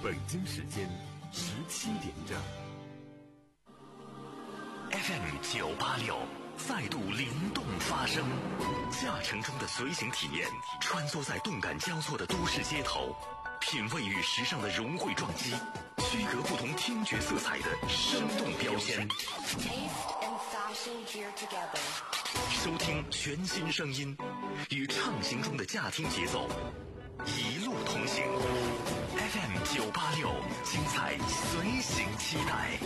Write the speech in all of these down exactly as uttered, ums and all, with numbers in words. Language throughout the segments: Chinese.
北京时间十七点整。 F M 九八六再度灵动发声，驾乘中的随行体验，穿梭在动感交错的都市街头，品味与时尚的融汇撞击，区隔不同听觉色彩的生动标签。收听全新声音，与畅行中的驾听节奏一路同行。F M 九八六，精彩随行期待。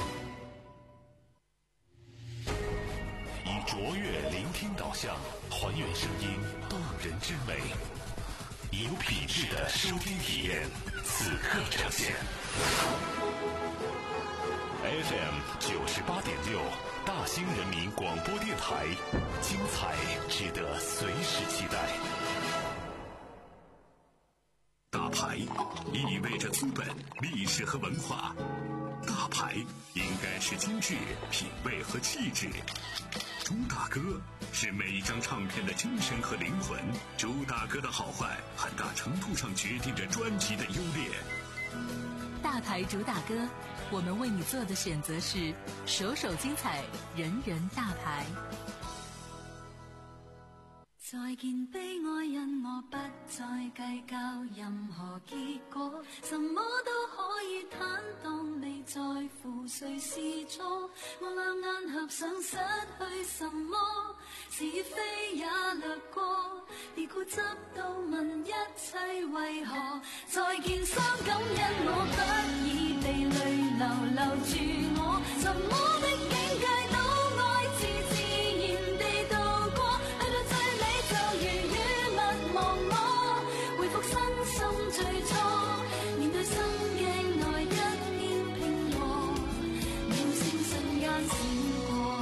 以卓越聆听导向，还原声音动人之美，以有品质的收听体验，此刻呈现。F M 九十八点六，大兴人民广播电台，精彩值得随时期待。大牌意味着资本、历史和文化，大牌应该是精致、品味和气质。朱大哥是每一张唱片的精神和灵魂，朱大哥的好坏很大程度上决定着专辑的优劣。 大牌主打歌，我们为你做的选择是首首精彩，人人大牌。 再见悲哀，因我不再计较任何结果，什么都可以坦荡，未在乎谁是错。我两眼合上，失去什么，是非也掠过，別固執到問一切為何。再見傷感，因我不已被淚流留住我，什麼的境界都愛自自然地度過，去到最尾就如雨勿忘我，回復身心最初，面對心鏡內一片平和，秒閃瞬間閃過。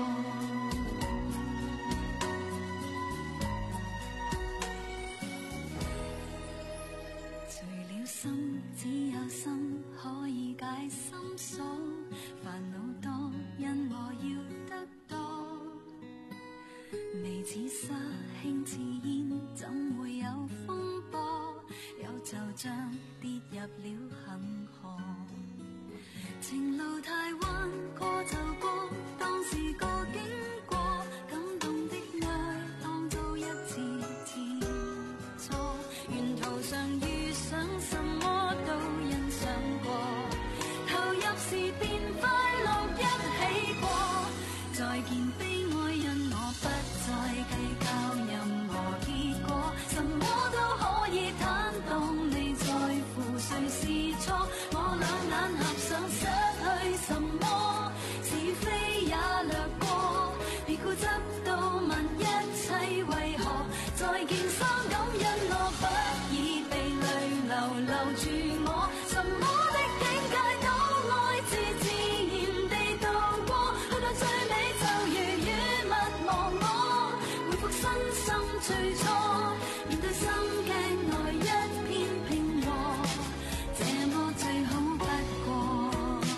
除了心，只有心可以解心鎖，煩惱多，因我要得多。微似沙，輕似煙，怎會有風波？有就像跌入了恒河。情路太彎，過就過，當是個經過。感動的愛，當做一次切磋。沿途上遇上什麼都欣賞過，投入時便快樂一起過。再見悲哀，因我不再計較任何結果，什麼都可以坦蕩，未在乎誰是錯。我兩眼合上，失去什麼，是非也掠過，別固執到問一切為何。再見傷感，因我不已被淚流留住我，什麼的境界都愛自自然地度過，去到最尾就如雨勿忘我，回復身心最初，面對心鏡內一片平和，這麼最好不過。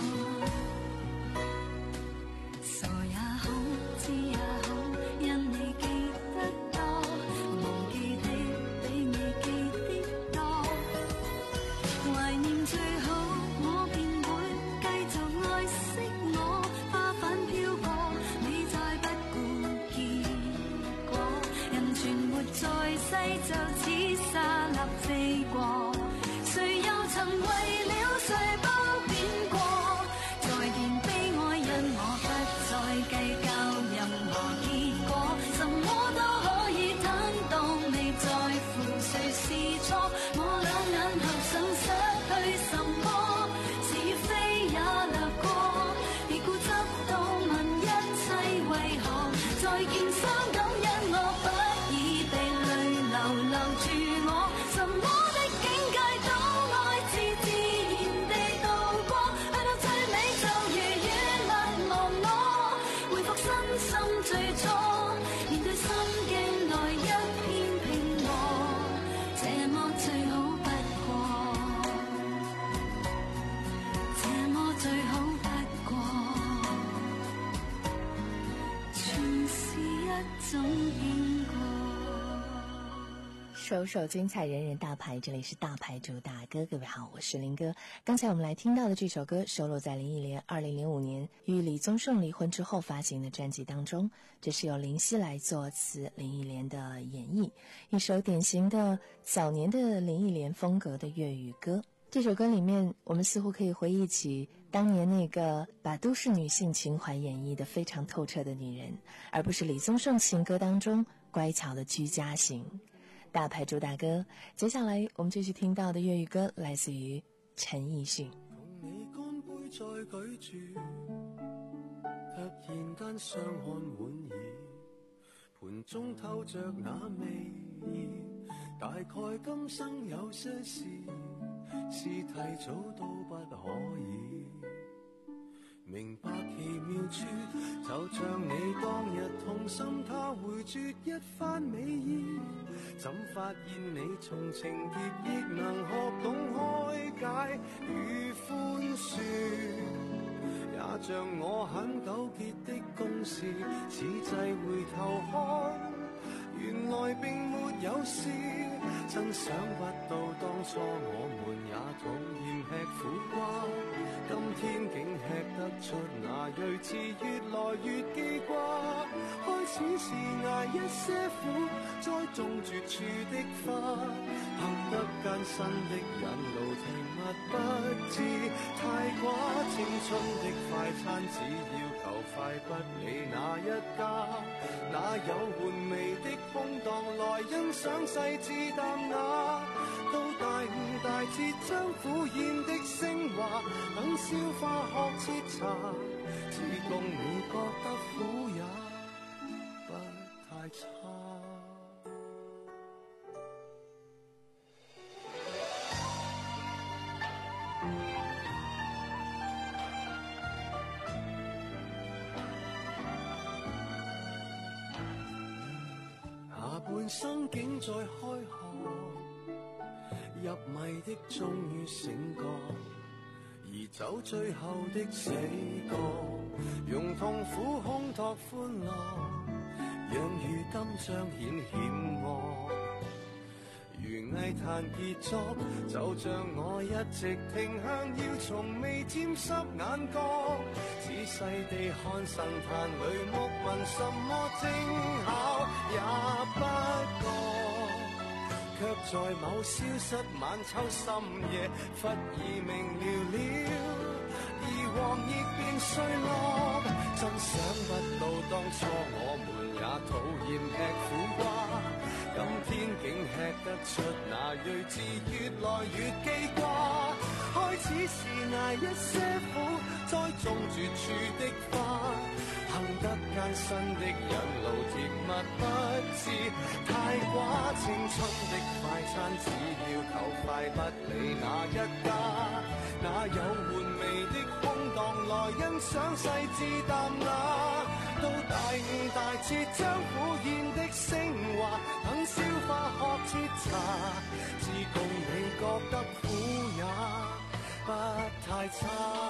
傻也好，知也好，因你記得多，忘記的比你記的多。懷念最好，我便會繼續愛惜我，花瓣飄過，你再不顧結果。人存活在世，就似沙粒飛過，誰又曾為了誰都變過。再見悲哀，因我不再計較任何結果，什麼都可以坦蕩，未在乎誰是錯。我兩眼合上，失去什麼，是非也掠過，別固執到問一切為何。再見傷感，因我不已被淚流留首首精彩，人人大牌，这里是大牌主打歌。各位好，我是林哥。刚才我们来听到的这首歌收录在林忆莲二零零五年与李宗盛离婚之后发行的专辑当中，这是由林夕来作词，林忆莲的演绎，一首典型的早年的林忆莲风格的粤语歌。这首歌里面，我们似乎可以回忆起当年那个把都市女性情怀演绎得非常透彻的女人，而不是李宗盛情歌当中乖巧的居家型。大牌主打歌，接下来我们继续听到的粤语歌来自于陈奕迅。 同你乾杯再舉住，突然間相看滿意，盤中透着那味意，大概今生有些事是提早都不可以明白奇妙處，就像你當日痛心他回絕一番美意，怎發現你從情劫亦能學懂開解與寬恕，也像我很糾結的公事，此際回頭看原來並沒有事，真想不到當初我們也討厭吃苦瓜，今天竟吃得出那睿智，越來越記掛。開始是捱一些苦，栽種絕處的花，行得艱辛的引路停物不知太寡，青春的快餐只要求快，不理哪一家，哪有玩味的空檔來欣賞細緻淡雅，到大悟大徹將苦宴的升華，等消化學徹查，只共你覺得苦也不太差。下半生竟在開學，入迷的終於醒覺，而走最後的死角，用痛苦烘托歡樂，讓如今彰顯險惡。如藝壇傑作，就像我一直停向，要從未沾濕眼角，仔細地看神壇裏木紋，什麼精巧也不覺，卻在某消失晚秋深夜，忽已明了了，而黃葉變碎落。真想不到當初我們也討厭吃苦瓜，今天竟吃得出那睿智，越來越記掛。開始是捱一些苦，栽種絕處的花，行得艱辛的引路，甜蜜不知太寡。青春的快餐只要求快，不理哪一家，哪有玩味的空檔來欣賞細緻淡雅，到大悟大徹將苦宴的升華，等消化學徹查，只共你覺得苦也不太差。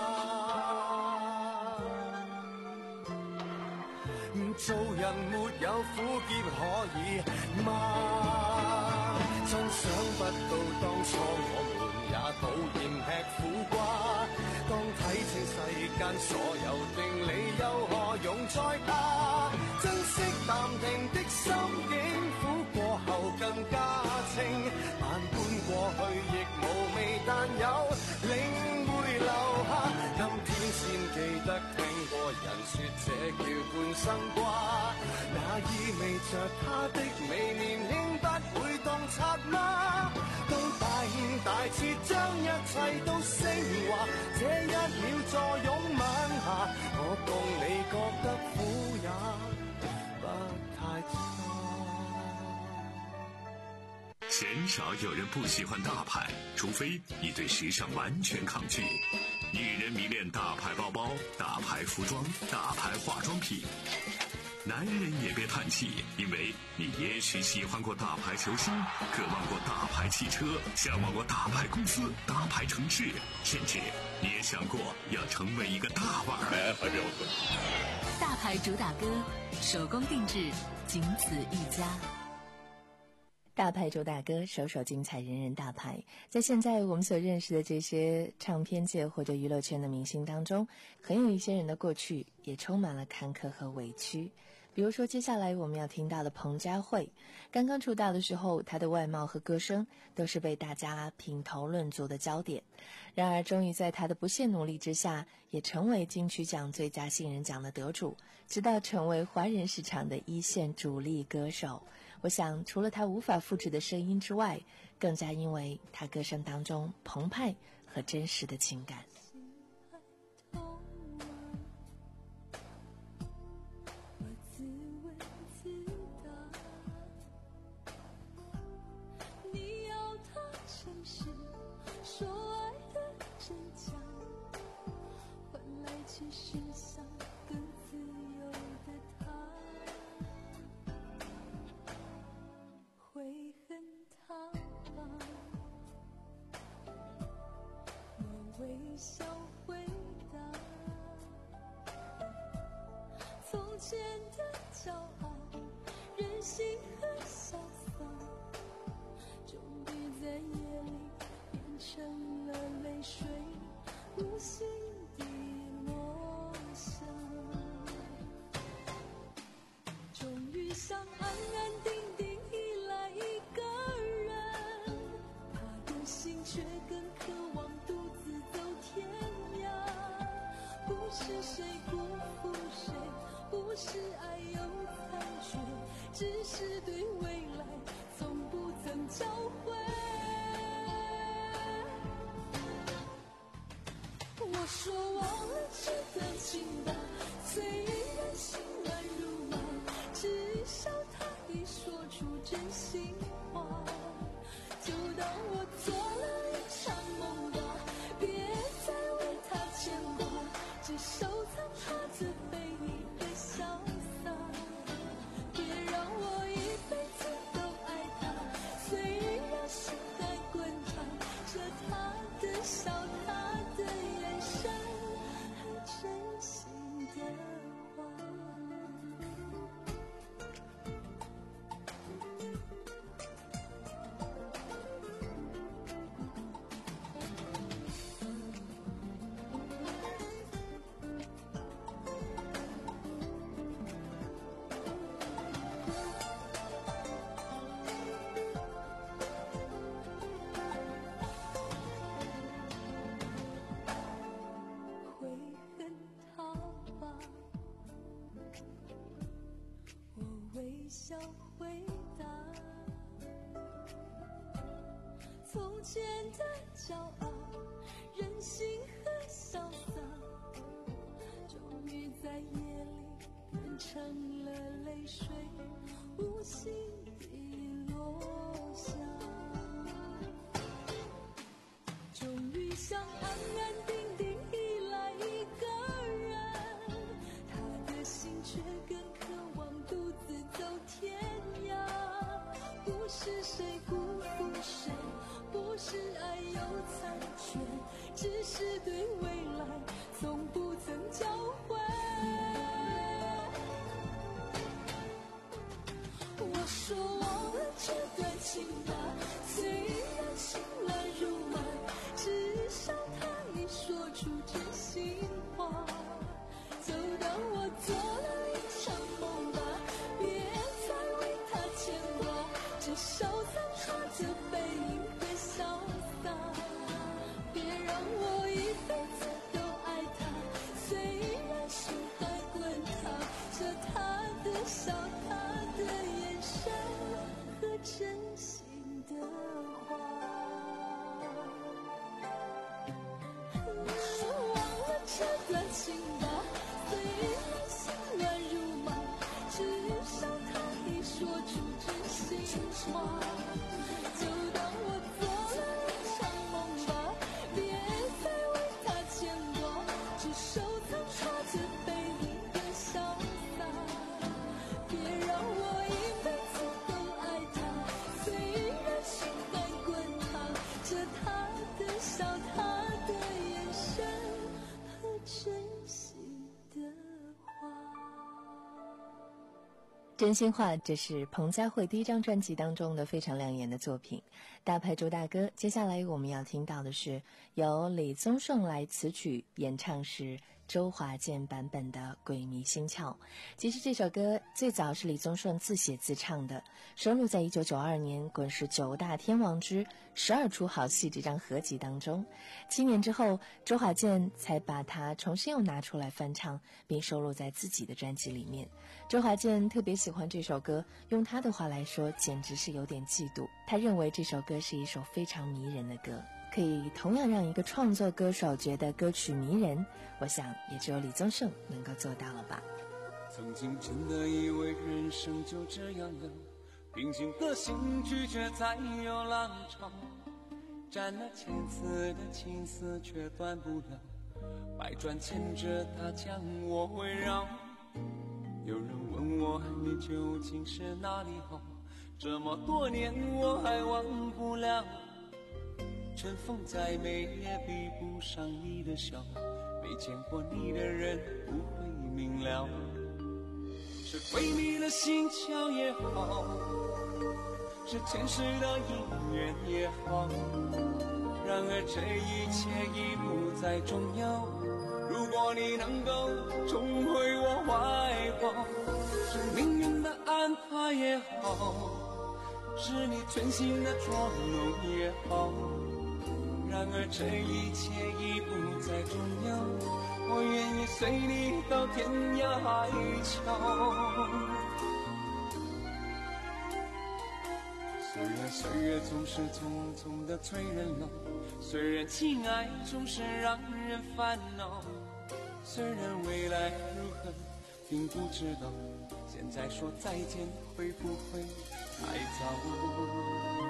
做人沒有苦澀可以嗎？真想不到當初我們也討厭吃苦瓜，當睇清世間所有定理，又何用再怕？珍惜淡定的心境，苦過後更加清，萬般過去亦無味，但有領會留下。今天先記得聽過人說這叫半生瓜，那意味着他的美年輕不會洞察嗎？到大悟大徹將一切都升華，這一秒坐擁晚霞，我共你覺得苦也不太差。 鮮少有人不喜歡大牌，除非你對時尚完全抗拒。女人迷戀大牌包包、大牌服裝、大牌化妝品。男人也別嘆氣，因為你也許喜歡過大牌球星，渴望過大牌汽車，向往過大牌公司、大牌城市，甚至你也想過要成為一個大腕兒。 大牌主打歌，手工定製，僅此一家。 大牌主打歌，首首精彩，人人大牌。在现在我们所认识的这些唱片界或者娱乐圈的明星当中，很有一些人的过去也充满了坎坷和委屈。比如说接下来我们要听到的彭佳慧，刚刚出道的时候，她的外貌和歌声都是被大家评头论足的焦点。然而终于在她的不懈努力之下，也成为金曲奖最佳新人奖的得主，直到成为华人市场的一线主力歌手。我想除了她无法复制的声音之外，更加因为她歌声当中澎湃和真实的情感。 其实想更自由的他，会恨他吗？我微笑回答，从前的骄傲、任性和潇洒，终于在夜里变成了泪水，无心地终于想安安定定依赖一个人，他的心却更渴望独自走天涯。不是谁辜负谁，不是爱有残缺，只是对未来从不曾交汇。我说忘了这段情吧，虽然心乱如麻，至少他已说出真心话。就当我做了一场梦吧，别再为他牵挂，只收藏他这背影的潇洒。别让我一辈子都爱他，虽然心还滚烫着他的笑，他的眼神和真心的话。笑回答，从前的骄傲、任性和潇洒，终于在夜里变成了泪水，无心地落下。终于想安安定定依赖一个人，他的心却更渴望独自走天涯。不是谁辜负谁，不是爱有残缺，只是对未来从不曾交汇。我说忘了这段情吧，虽然心乱如麻，至少他已说出真心话。就当我做了一场梦吧，别再为他牵挂，只收藏他这背影和潇洒。别让我一辈子都爱他，虽然心还滚烫着他的笑，他的眼神和真心的话。忘了这段情吧，虽然心乱如麻，至少他已说出真心话。就当我做了一场梦吧，别再为他牵挂，只收藏他这背影的潇洒。别让我一辈子都爱他，虽然心还滚烫着他的笑，他的眼神和真心真心话，这是彭佳慧第一张专辑当中的非常亮眼的作品。大牌周大哥，接下来我们要听到的是由李宗盛来词曲，演唱是周华健版本的《鬼迷心窍》。其实这首歌最早是李宗盛自写自唱的，收录在一九九二年滚石九大天王之十二出好戏这张合集当中。七年之后，周华健才把它重新又拿出来翻唱，并收录在自己的专辑里面。周华健特别喜欢这首歌，用他的话来说，简直是有点嫉妒。他认为这首歌是一首非常迷人的歌，可以同样让一个创作歌手觉得歌曲迷人，我想也只有李宗盛能够做到了吧。 曾经真的以为人生就这样了，平静的心拒绝再有浪潮，斩了千次的情丝却断不了，百转千折它将我围绕。有人问我你究竟是哪里好，这么多年我还忘不了，春风再美也比不上你的笑，没见过你的人不会明了，是鬼迷了心窍也好，是前世的姻缘也好，然而这一切已不再重要，如果你能够重回我怀抱，是命运的安排也好，是你存心的捉弄也好，然而这一切已不再重要，我愿意随你到天涯海角。虽然岁月总是匆匆的催人老，虽然情爱总是让人烦恼，虽然未来如何并不知道，现在说再见会不会太早？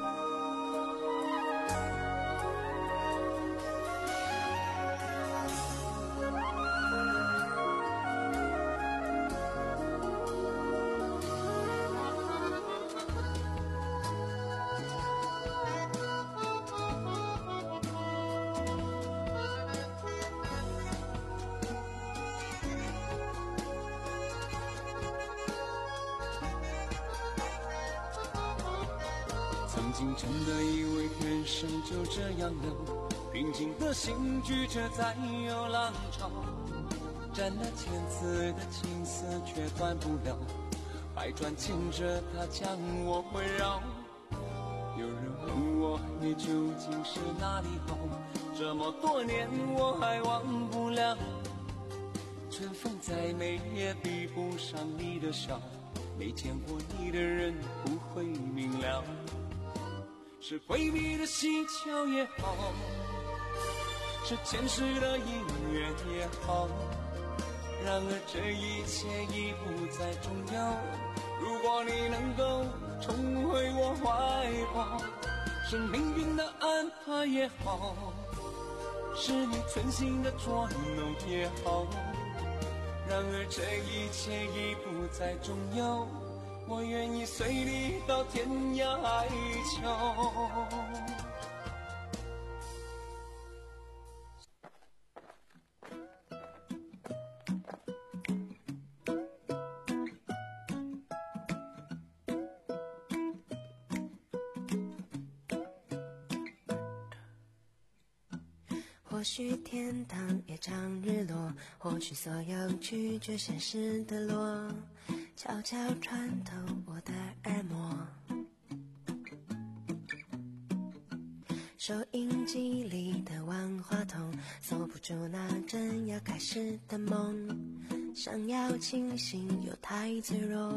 曾经真的以为人生就这样了，平静的心拒绝再有浪潮，斩了千次的情丝却断不了，百转千折它将我围绕。有人问我你究竟是哪里好，这么多年我还忘不了，春风再美也比不上你的笑，没见过你的人不会明了，是鬼迷的心窍也好，是前世的姻缘也好，然而这一切已不再重要，如果你能够重回我怀抱，是命运的安排也好，是你存心的捉弄也好，然而这一切已不再重要，我愿意随你到天涯海角。 或许天堂也常日落，或许所有拒绝现实的落，悄悄穿透我的耳膜，收音机里的万花筒锁不住那正要开始的梦，想要清醒又太脆弱，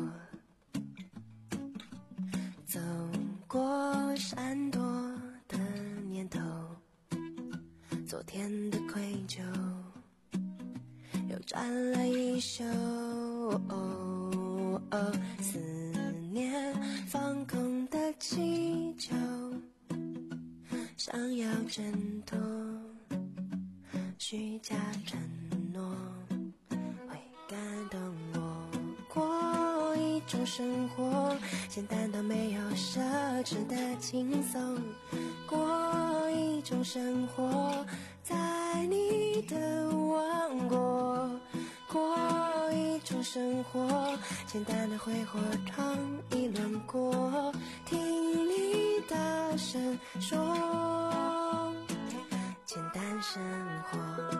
走过闪躲的念头，昨天的愧疚又转了一宿，哦哦，思念放空的气球，想要挣脱虚假承诺，会感动我过一种生活，简单到没有奢侈的轻松，过一种生活，在你的王国，过一种生活，简单的挥霍闯一轮过，听你大声说，简单生活。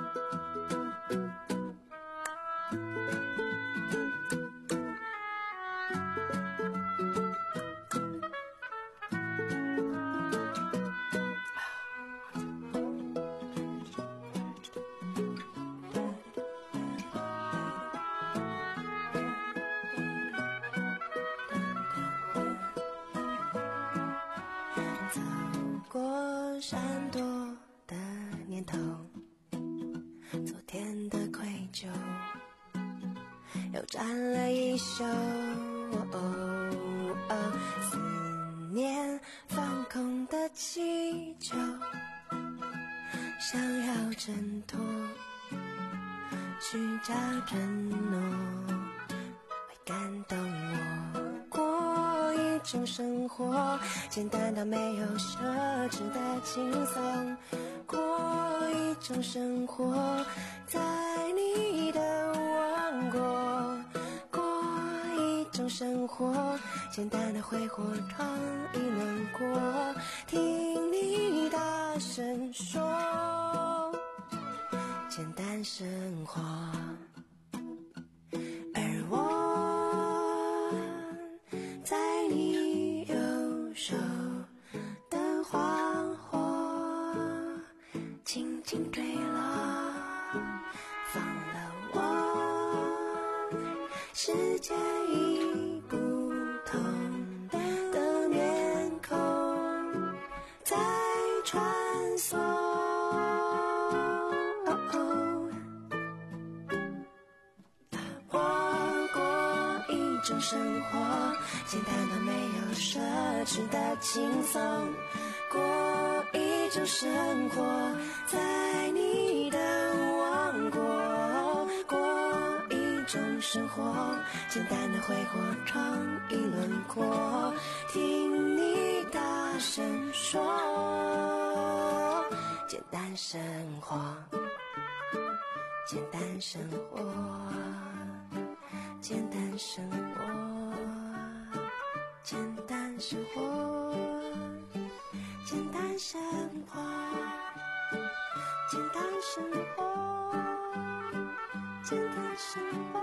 闪躲的念头，昨天的愧疚又占了一宿，哦哦，思念放空的气球，想要挣脱，虚假承诺会感动我，过一种生活，简单到没有奢侈的轻松，过一种生活，在你的王国，过一种生活，简单的挥霍闯一轮过，听你大声说，简单生活。而我在你右手的花火轻轻坠落，放了我世界已不同的面孔在穿梭，哦哦，我过一种生活，简单到没有奢侈的轻松，过一种生活，在你的王国，过一种生活，简单的挥霍闯一轮过，听你大声说，简单生活，简单生活，简单生活，简单生活，简单生活，简单生活，简单生活。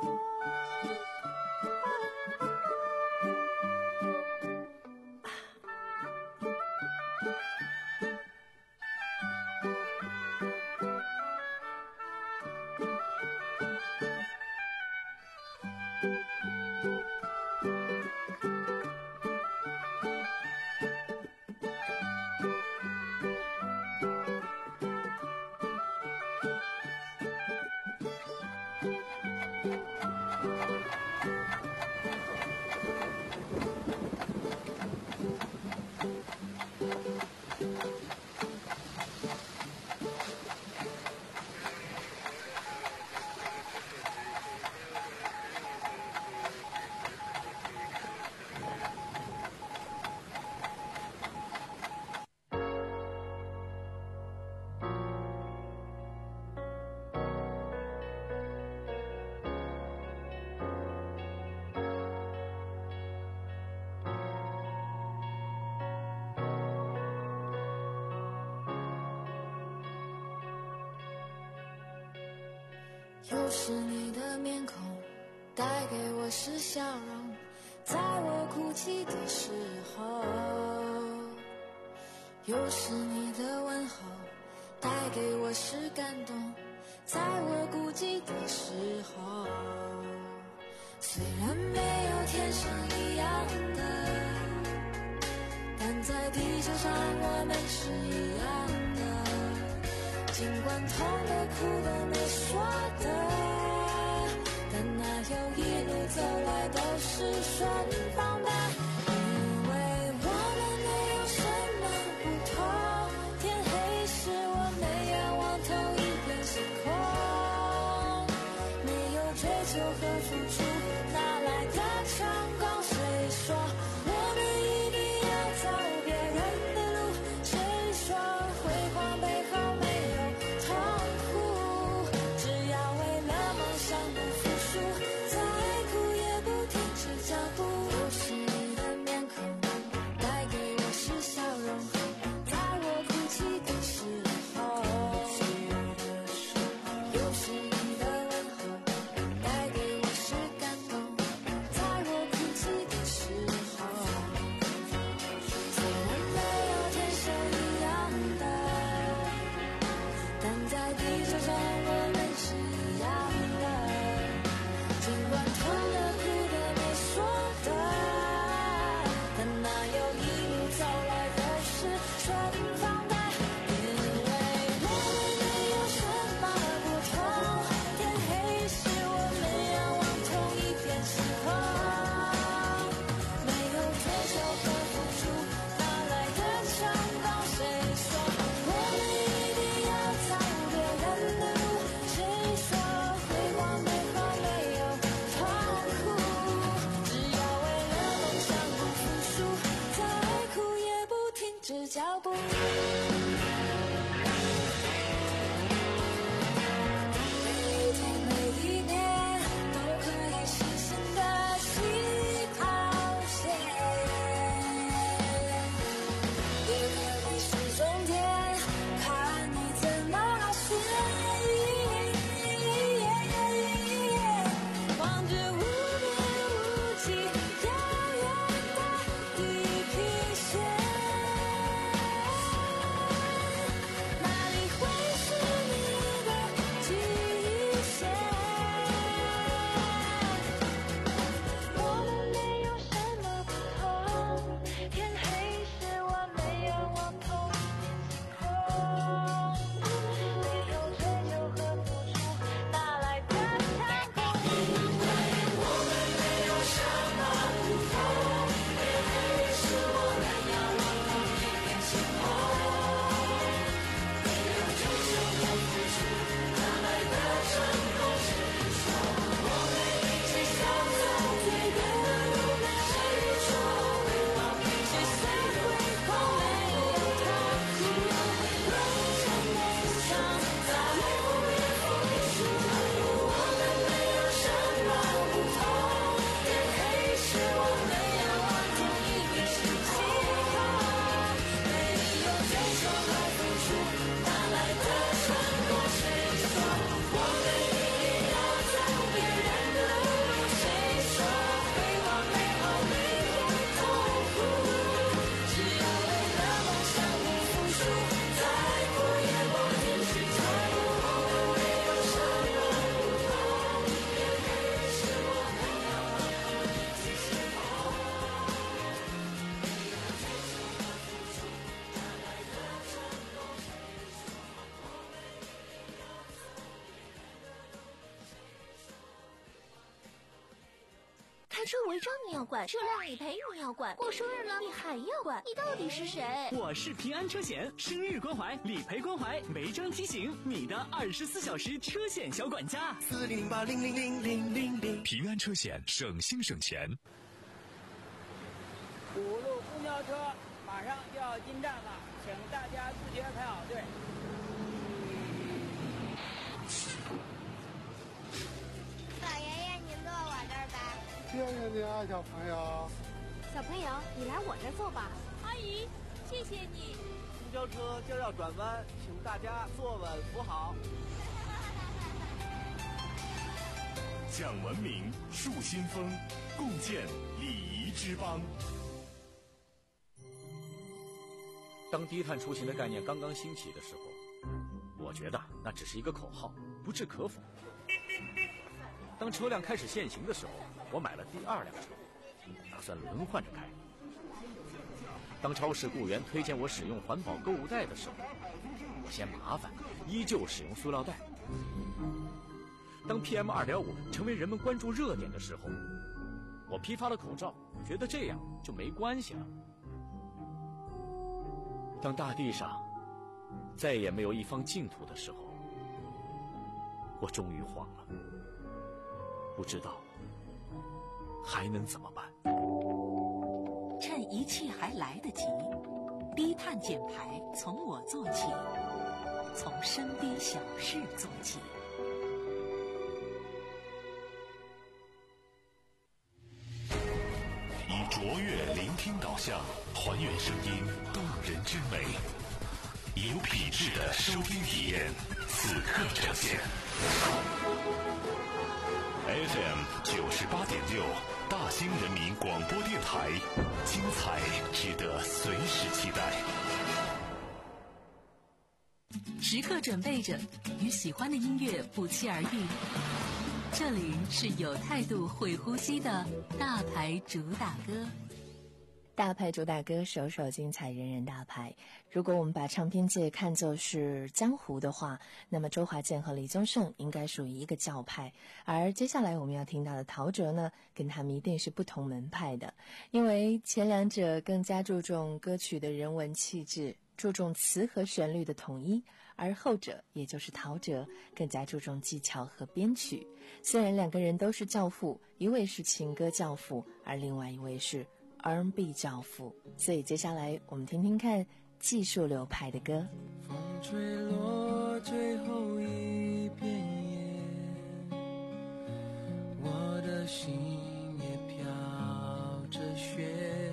又是你的面孔带给我是笑容，在我哭泣的时候，又是你的问候带给我是感动，在我孤寂的时候，虽然没有天上一样的，但在地球上我们是一样的，尽管痛的哭的没说的，但那有一路走来都是顺放的，因为我们没有什么不同，天黑时我们仰望同一片星空，没有追求和付出哪来的成功，谁说我们一定要走别人的路，谁说辉煌背后没有痛苦，只要为了梦想不服输， 收违章你要管，车辆理赔你要管，过生日了你还要管，你到底是谁？ 我是平安车险，生日关怀，理赔关怀，违章提醒，你的二十四小时车险小管家。 四零零八零零零零零零。 平安车险，省心省钱。 五路公交车马上就要进站了，请大家自觉排好队。 老爷爷，您坐我这儿吧。 谢谢你啊，小朋友。 小朋友，你来我这儿坐吧。 阿姨，谢谢你。 公交车今儿要转弯，请大家坐稳扶好。 讲文明，树新风，共建礼仪之邦。 当低碳出行的概念刚刚兴起的时候，我觉得那只是一个口号，不置可否。当车辆开始限行的时候，我买了第二辆车，打算轮换着开。当超市雇员推荐我使用环保购物袋的时候，我嫌麻烦，依旧使用塑料袋。当 P M 二点五 成为人们关注热点的时候，我批发了口罩，觉得这样就没关系了。当大地上再也没有一方净土的时候，我终于慌了，不知道还能怎么办。 趁一切还来得及，低碳减排从我做起，从身边小事做起。 以卓越聆听导向，还原声音动人之美，以有品质的收听体验，此刻呈现。F M 九十八点六，大兴人民广播电台，精彩值得随时期待。 时刻准备着，与喜欢的音乐不期而遇。这里是有态度、会呼吸的大牌主打歌。 大牌主打歌，首首精彩，人人大牌。如果我们把唱片界看作是江湖的话，那么周华健和李宗盛应该属于一个教派，而接下来我们要听到的陶喆呢，跟他们一定是不同门派的，因为前两者更加注重歌曲的人文气质，注重词和旋律的统一，而后者也就是陶喆更加注重技巧和编曲。虽然两个人都是教父，一位是情歌教父，而另外一位是 R and B 教父，所以接下来我们听听看技术流派的歌。 风吹落最后一片叶，我的心也飘着雪，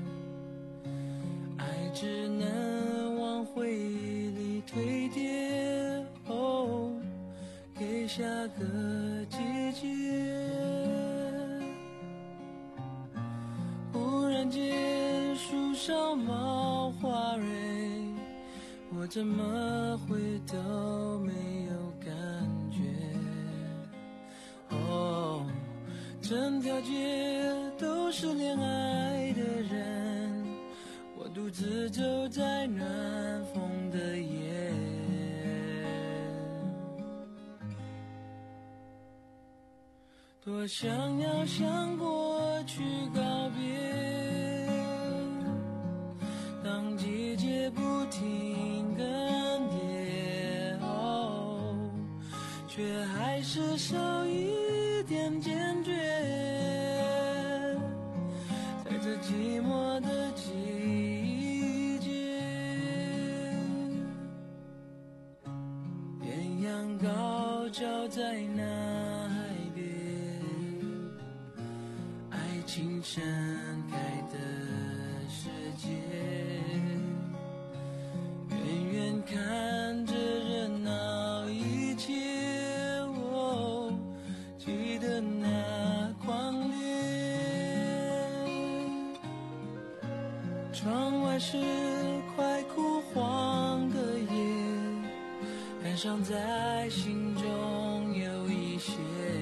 爱只能往回忆里堆叠，哦，给下个季节。忽然间树上冒花蕊，我怎么会都没有感觉，哦，整条街都是恋爱的人，我独自走在暖风的夜，多想要向过去告别，当季节不停更迭，哦，却还是少一点坚决，在这寂寞的季节，艳阳高照在那海边，爱情盛开的世界，远远看着热闹一切，哦，记得那狂烈，窗外是快枯黄的叶，感伤在心中有一些，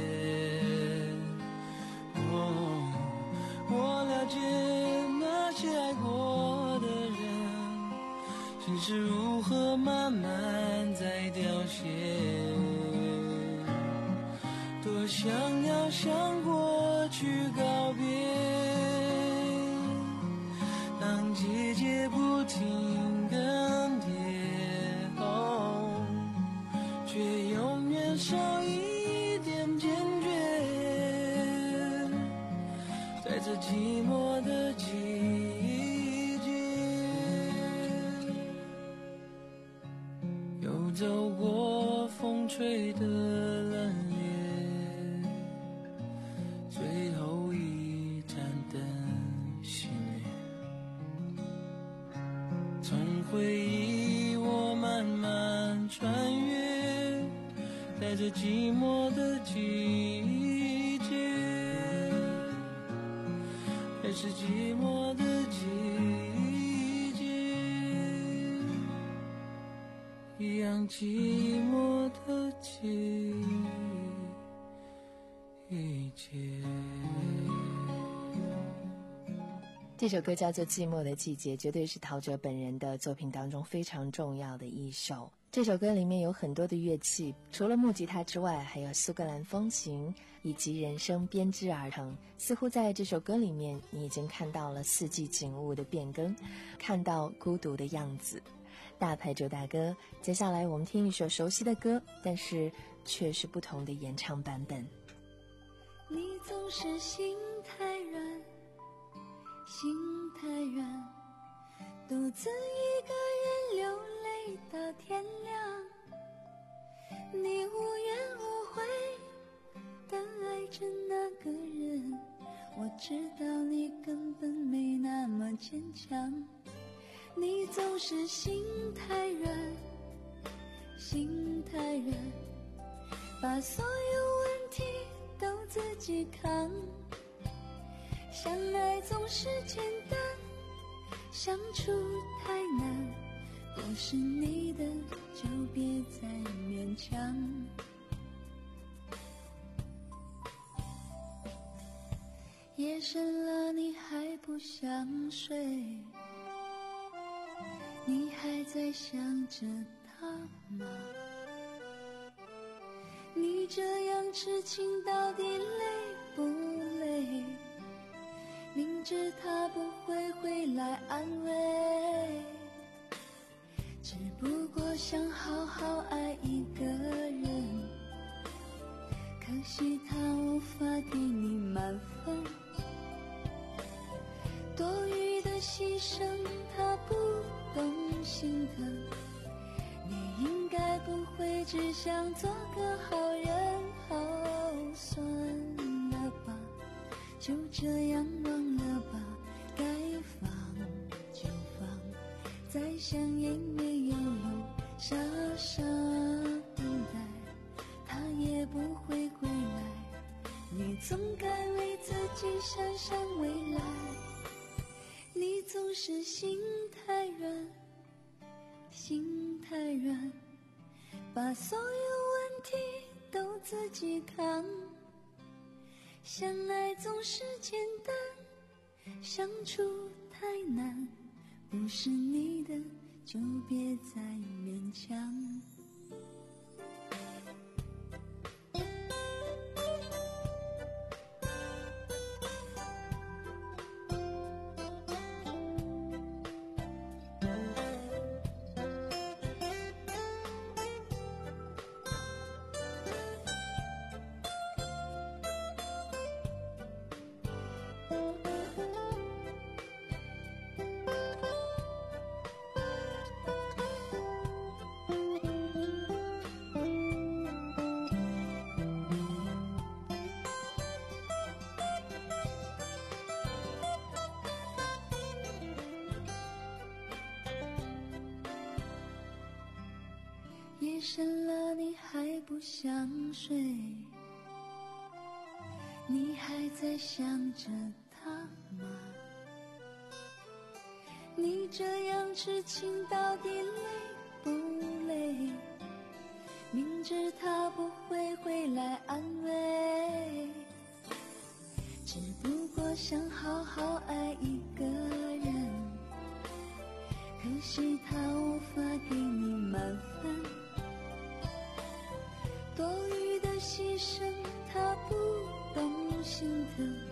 哦，我了解那些爱过的人，心是如何慢慢在凋谢，多想要向过的去告别。当季节不停更迭，哦，却永远少一点坚决。在这寂寞的季节，又走过风吹的冷冽，最后一盏灯熄灭。从回忆我慢慢穿越，在这寂寞的季节，还是寂寞的季节，一样寂寞的季节。 这首歌叫做《寂寞的季节》，绝对是陶喆本人的作品当中非常重要的一首。这首歌里面有很多的乐器，除了木吉他之外，还有苏格兰风琴以及人声编织而成。似乎在这首歌里面，你已经看到了四季景物的变更，看到孤独的样子。大牌周大哥，接下来我们听一首熟悉的歌，但是却是不同的演唱版本。 你总是心太软，心太软，独自一个人流泪到天亮。你无怨无悔地爱着那个人，我知道你根本没那么坚强。你总是心太软，心太软，把所有问题都自己扛。相爱总是简单，相处太难，不是你的就别再勉强。夜深了你还不想睡，你还在想着他吗？你这样痴情到底累不累？明知他不会回来安慰，只不过想好好爱一个人，可惜他无法给你满分，多余的牺牲他不懂心疼，你应该不会只想做个好人。哦，算了吧，就这样忘了吧，该放就放，再想也没有用，傻傻等待他也不会归来，你总该为自己想想未来。你总是心太软，心太软，把所有问题都自己扛。相爱总是简单，相处太难，不是你的就别再勉强。夜深了你还不想睡，你还在想着他吗？你这样痴情到底累不累？明知他不会回来安慰，只不过想好好爱一个人，可惜他无法给你满分，多余的牺牲他不懂心疼，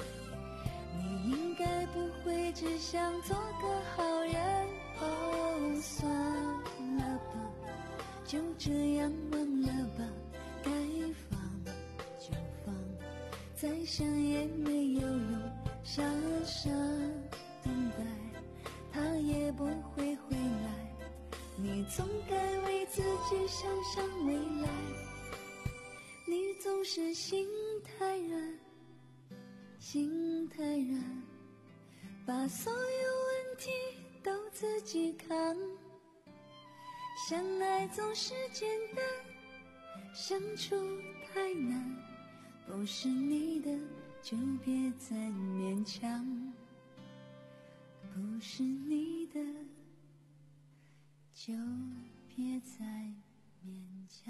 只想做个好人。哦，算了吧，就这样忘了吧，该放就放，再想也没有用，傻傻等待，他也不会回来。你总该为自己想想未来，你总是心太软，心太软，把所有问题都自己扛。相爱总是简单，相处太难，不是你的就别再勉强，不是你的就别再勉强。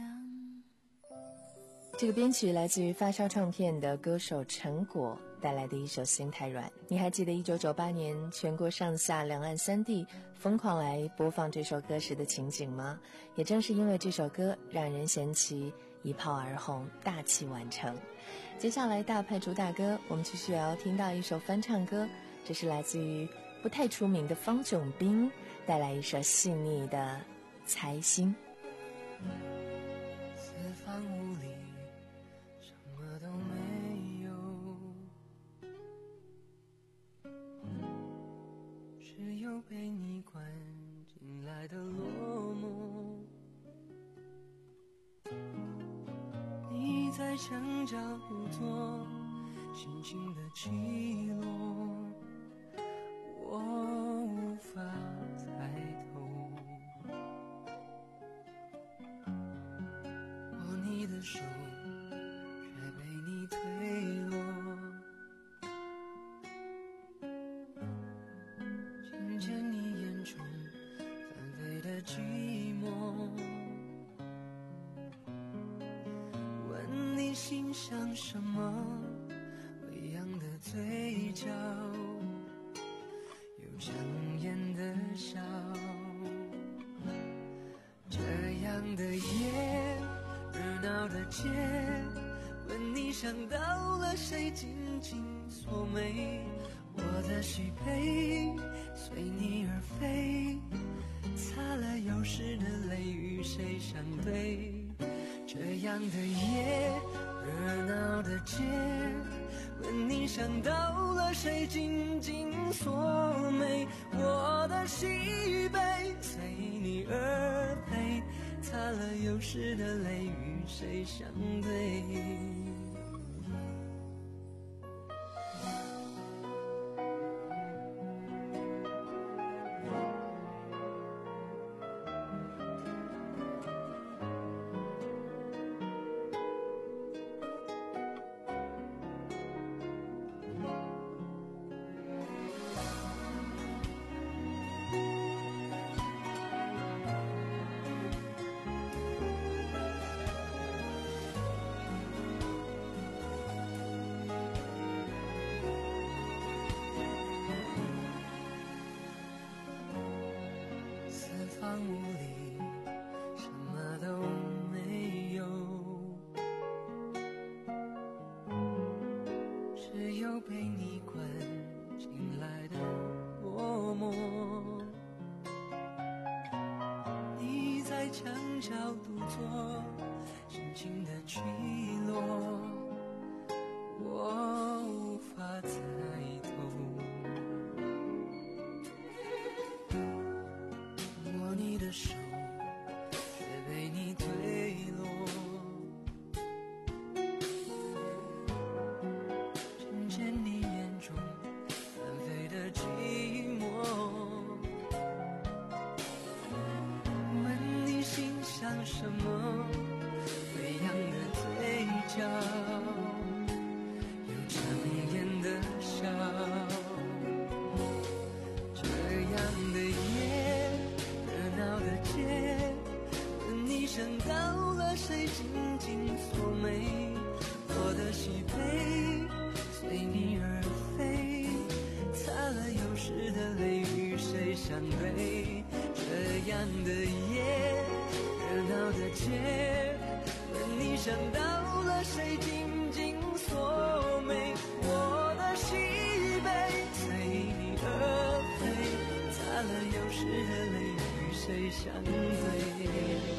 这个编曲来自于发烧唱片的歌手陈果带来的一首《心太软》。你还记得一九九八年全国上下两岸三地疯狂来播放这首歌时的情景吗？也正是因为这首歌让人嫌弃一炮而红，大器晚成。接下来大派主打歌，我们继续要听到一首翻唱歌，这是来自于不太出名的方炯斌带来一首细腻的《猜心》。 四方无力，什么都没有，只有被你关进来的落寞。你在墙角独坐，轻轻的起落，我无法猜透。握你的手，却被你推落，听见你眼中纷飞的寂寞，问你心想什么，微扬的嘴角，有强颜的笑。这样的夜，热闹的街，问你想到了谁，紧紧锁眉。我的喜悲随你而飞，擦了有时的泪与谁相对。这样的夜，热闹的街，问你想到了谁，紧紧锁眉。我的喜悲随你而飞，擦了有时的泪与谁相对。墙角独坐，轻轻的起落，我无法猜透。握你的手，却被你推落，听见你眼中纷飞的寂寞。想什么，微扬的嘴角，有强颜的笑。这样的夜，热闹的街，问你想到了谁，紧紧锁眉。我的喜悲随你而飞，擦了有时的泪与谁相对。这样的夜，热闹的街，问你想到了谁，紧紧锁眉。我的喜悲随你而了有时的泪与谁相对？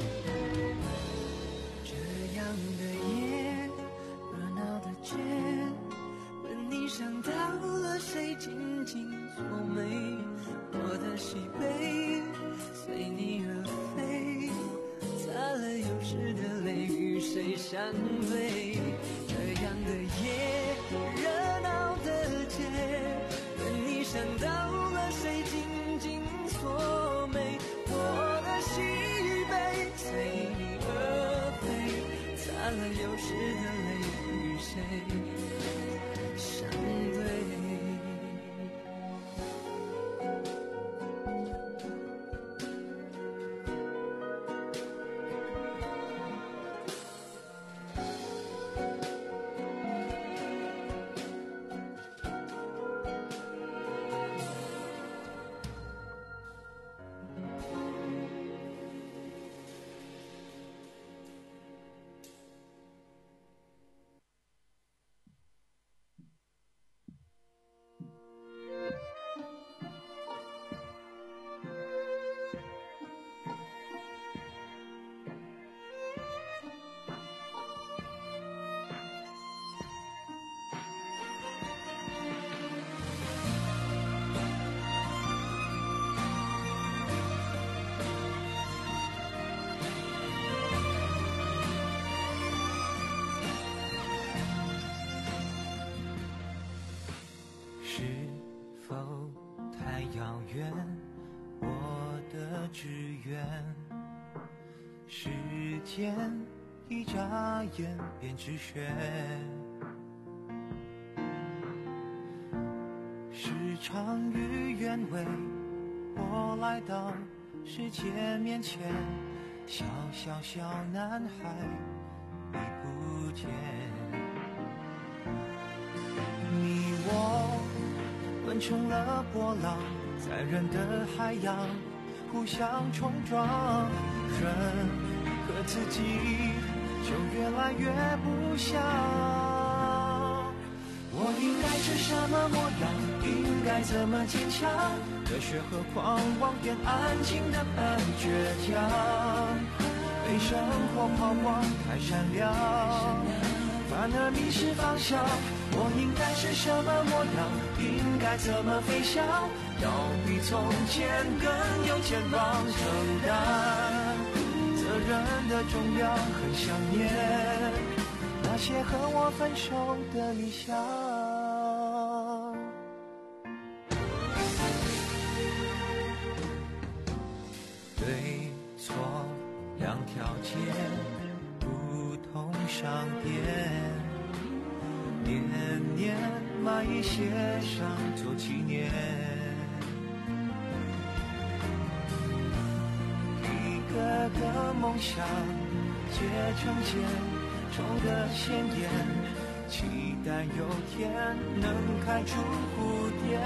这样的夜，热闹的街，问你想到了谁紧紧锁眉，我的喜悲随你而飞，擦了有时的泪与谁相对？这样的夜，热闹的街，问你想到了谁紧紧锁眉，我的喜悲随你而飞，擦了有时的泪与谁相对？是否太遥远？我的志愿，时间一眨眼便止血，时常与愿违，我来到世界面前，小小小男孩已不见，你我混成了波浪，在人的海洋互相冲撞，人和自己就越来越不像。我应该是什么模样？应该怎么坚强？热血和狂妄变安静的般倔强，被生活抛光太闪亮，反而迷失方向。我应该是什么模样？应该怎么飞翔？要比从前更有肩膀承担，责任的重量很想念那些和我分手的理想。对错两条街，不同商店，年年买一些上做纪念，一个个梦想结成茧，抽得鲜艳，期待有天能开出蝴蝶。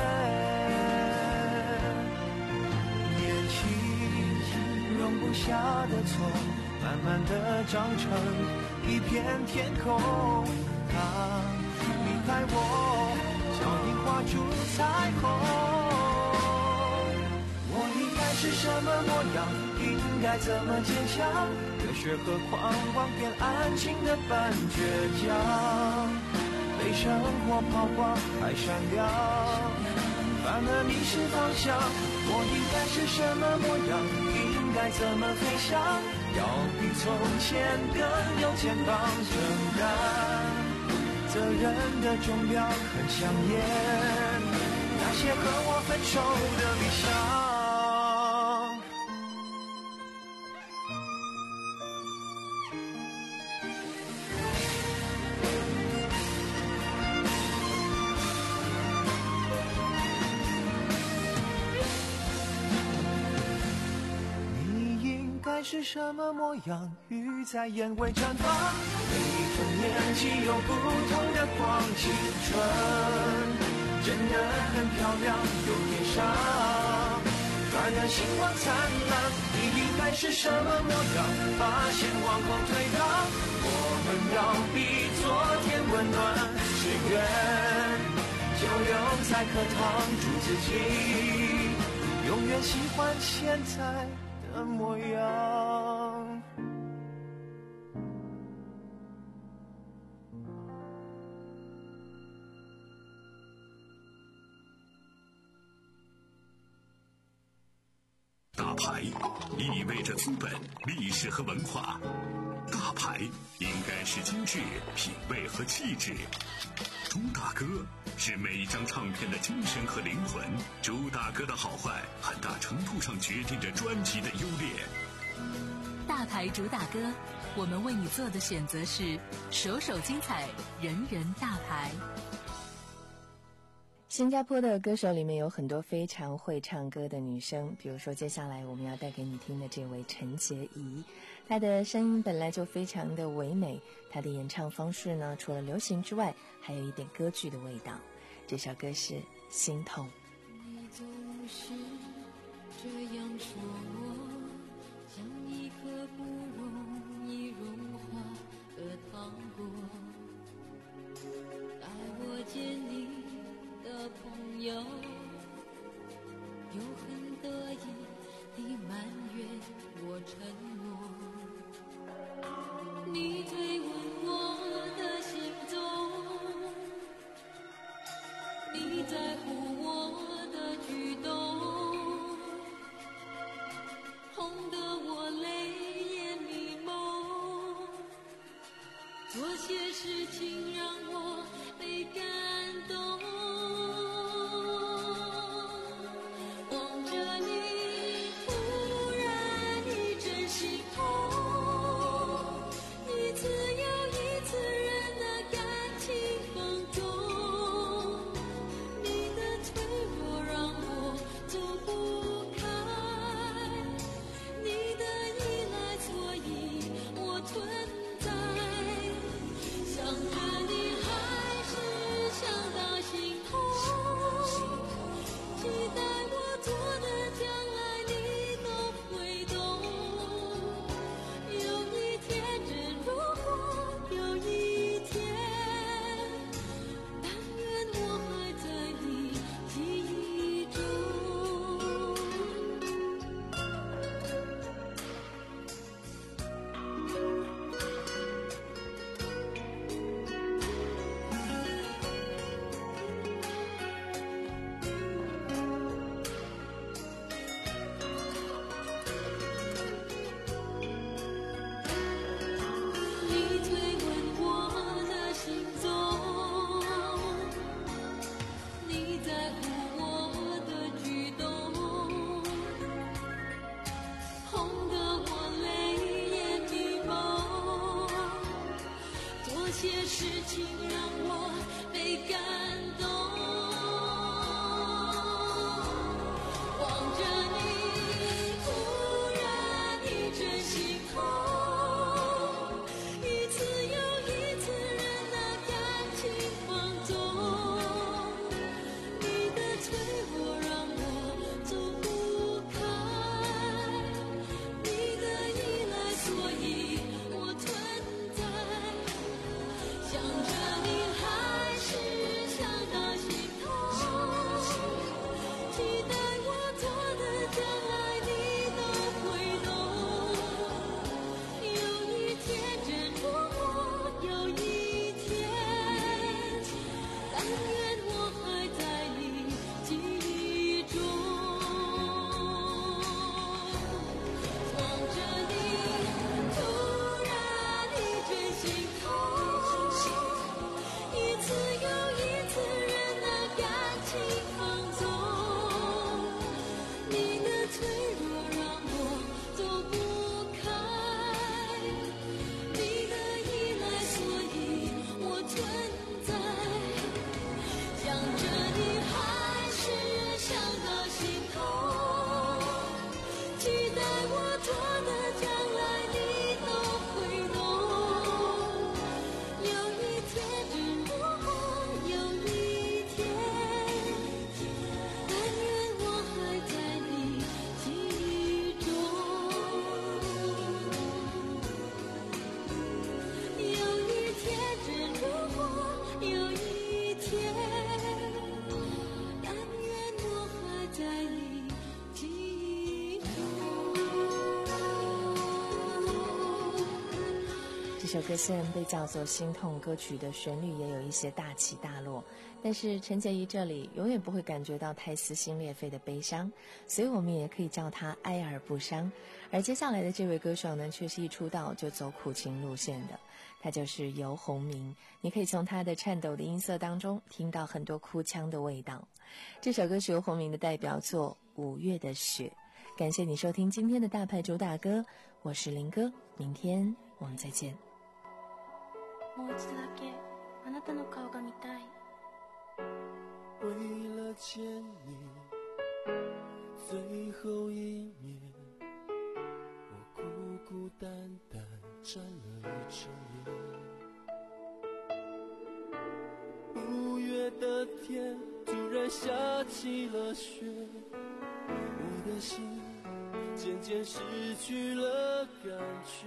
年轻容不下的错，慢慢地长成一片天空，它离开我，脚印画出彩虹。我应该是什么模样？应该怎么坚强？热血和狂妄变安静的般倔强，被生活抛光太闪亮，反而迷失方向。我应该是什么模样？应该怎么飞翔？要比从前更有肩膀承担，责任的重量很想念那些和我分手的理想。是什么模样？鱼在眼尾绽放，每一个年纪有不同的光青春，真的很漂亮又悲伤，转眼星光灿烂。你应该是什么模样？把线往后推让，我们要比昨天温暖。只愿就留在课堂，祝自己永远喜欢现在的模样。 大牌意味着资本、历史和文化，大牌应该是精致、品味和气质。朱大哥是每一张唱片的精神和灵魂，朱大哥的好坏很大程度上决定着专辑的优劣。 大牌主打歌，我们为你做的选择是首首精彩，人人大牌。 新加坡的歌手里面有很多非常会唱歌的女生，比如说接下来我们要带给你听的这位陈洁仪，她的声音本来就非常的唯美，她的演唱方式呢，除了流行之外，还有一点歌剧的味道。这首歌是《心痛》。 你总是这样说我，像一颗不容易融化的糖果，待我见你的朋友，又很得意地埋怨我沉默。你追问我的行踪，你在乎我的举动，哄得我泪眼迷蒙，做些事情让我被感动。 想着你还是这首歌虽然被叫做心痛歌曲，的旋律也有一些大起大落，但是陈洁仪这里永远不会感觉到太撕心裂肺的悲伤，所以我们也可以叫她哀而不伤。而接下来的这位歌手呢，却是一出道就走苦情路线的，他就是游鸿明。你可以从他的颤抖的音色当中听到很多哭腔的味道。这首歌是游鸿明的代表作《五月的雪》。感谢你收听今天的大牌主打歌，我是林哥，明天我们再见。 もう一度だけあなたの顔が見たい。 为了见你最后一面，我孤孤单单站了一整夜。五月的天突然下起了雪，我的心渐渐失去了感觉。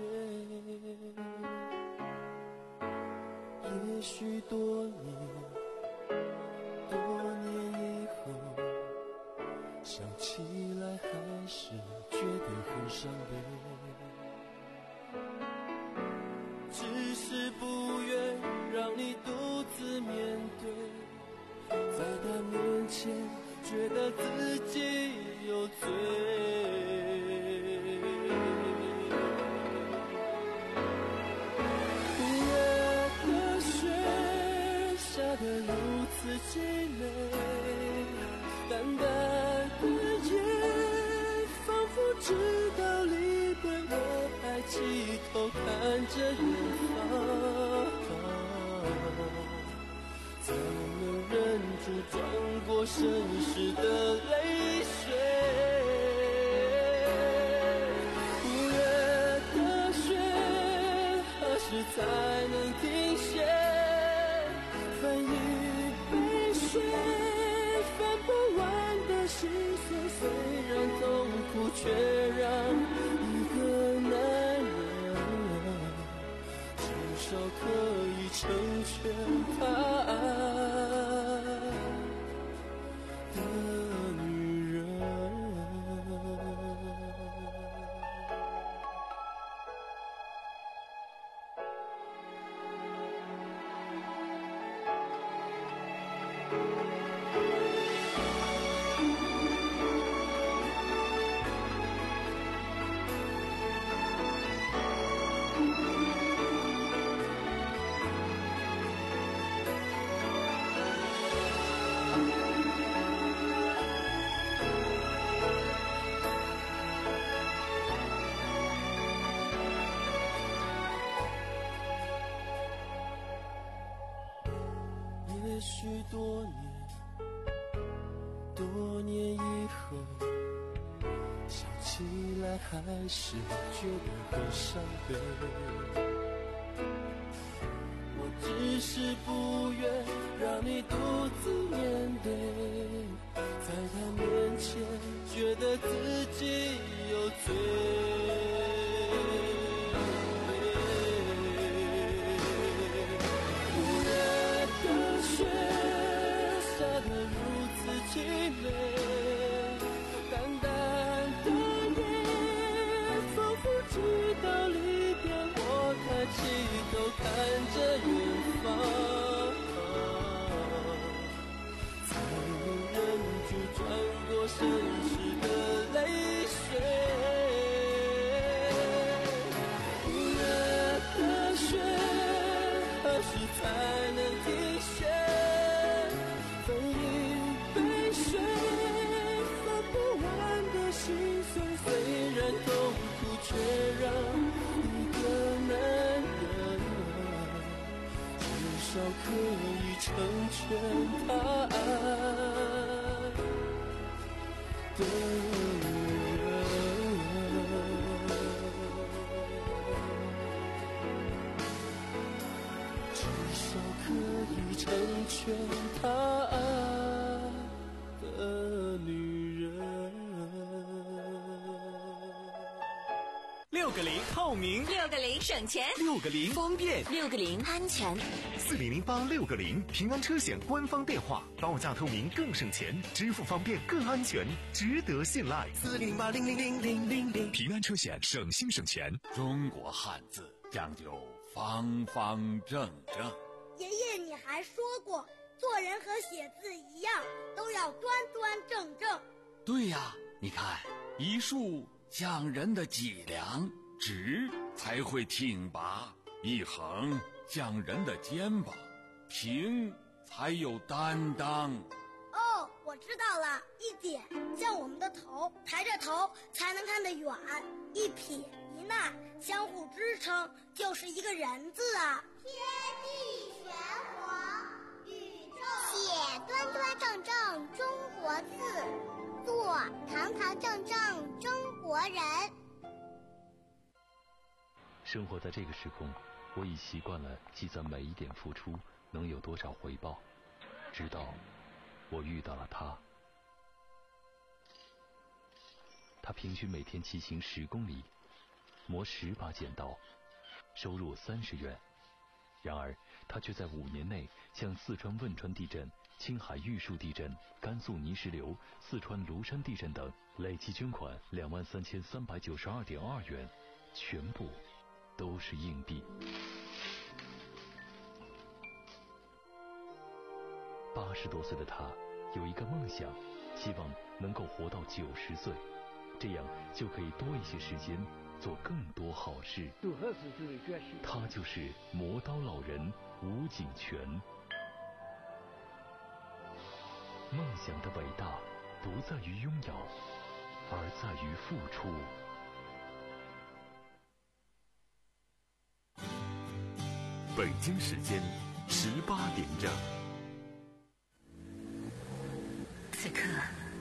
也许多年多年以后想起来还是觉得很伤悲，只是不愿让你独自面对，在他面前觉得自己有罪。下得如此凄美，淡淡的夜仿佛知道离别，我抬起头看着远方，才能忍住转过身时的泪水。五月的雪何时才能停歇？翻一杯水，翻不完的心碎，虽然痛苦，却让一个男人至少可以成全他的女人。也许多年多年以后想起来还是觉得很伤悲，我只是不愿让你独自面对，在他面前觉得自己有罪。凄美，淡淡的夜仿佛知道离别，我抬起头看着远方，才能忍住转过身时的泪水。五月的雪何时才能停歇？分一水翻不完的心碎，虽然痛苦，却让一个男人至少可以成全他的女人，至少可以成全他的女人。 六个零透明， 六个零省钱， 六个零方便， 六个零安全。 四零零八六个零平安车险官方电话，报价透明更省钱，支付方便更安全，值得信赖。 四零零八零零零零零零， 平安车险省心省钱。 中国汉字讲究方方正正。 爷爷，你还说过，做人和写字一样，都要端端正正。 对呀，你看，一竖讲人的脊梁，直才会挺拔；一横讲人的肩膀，平才有担当。 哦，我知道了，一点像我们的头，抬着头才能看得远；一撇一捺相互支撑，就是一个人字啊。 天地玄黄，宇宙写端端正正中国字，做堂堂正正中国人。 生活在这个时空，我已习惯了计算每一点付出能有多少回报，直到我遇到了他。他平均每天骑行十公里，磨十把剪刀，收入三十元。然而，他却在五年内向四川汶川地震、青海玉树地震、甘肃泥石流、四川庐山地震等累计捐款两万三千三百九十二点二元，全部都是硬币。八十多岁的他有一个梦想，希望能够活到九十岁，这样就可以多一些时间做更多好事。他就是磨刀老人吴景全。梦想的伟大不在于拥有，而在于付出。 北京时间十八点整。 此刻